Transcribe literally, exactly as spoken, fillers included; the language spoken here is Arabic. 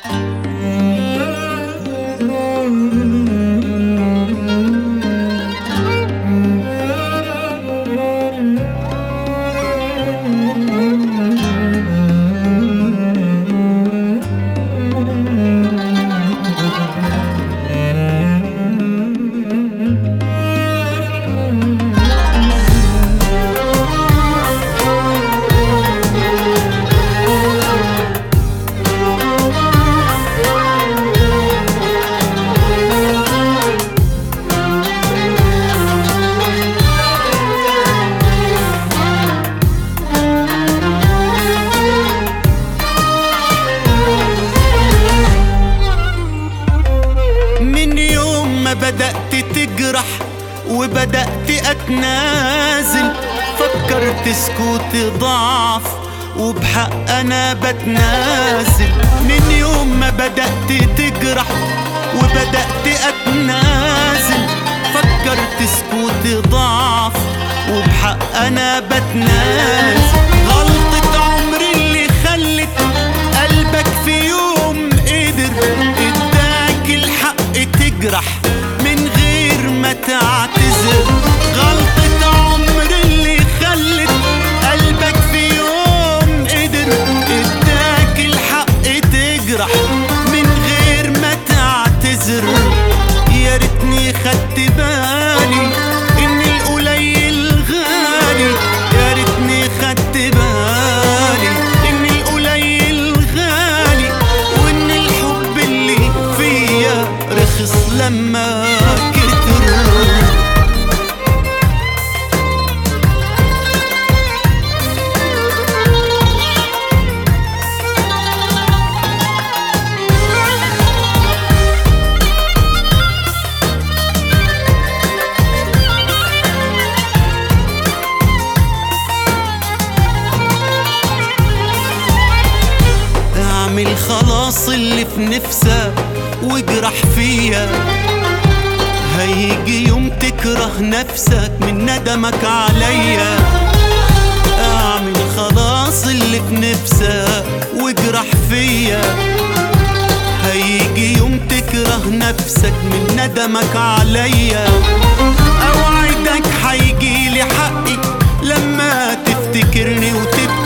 بدأت تجرح وبدأت أتنازل، فكرت سكوتي ضعف وبحق أنا بتنازل. من يوم ما بدأت تجرح وبدأت أتنازل، فكرت سكوتي ضعف وبحق أنا بتنازل. غلطة عمري اللي خلت قلبك في يوم قدر اداك الحق تجرح من غير ما تعتذر. غلطة عمري اللي خلت قلبك في يوم قدر اداك الحق تجرح من غير ما تعتذر. يا ريتني خدت بالي ان القليل غالي، يا ريتني خدت بالي ان القليل غالي، وان الحب اللي فيا رخص لما كتر. اعمل خلاص اللي في نفسك واجرح فيا، هيجي يوم تكره نفسك من ندمك عليا. اعمل خلاص اللي في نفسك واجرح فيا، هيجي يوم تكره نفسك من ندمك عليا. اوعدك هيجيلي حقي لما تفتكرني وتبكي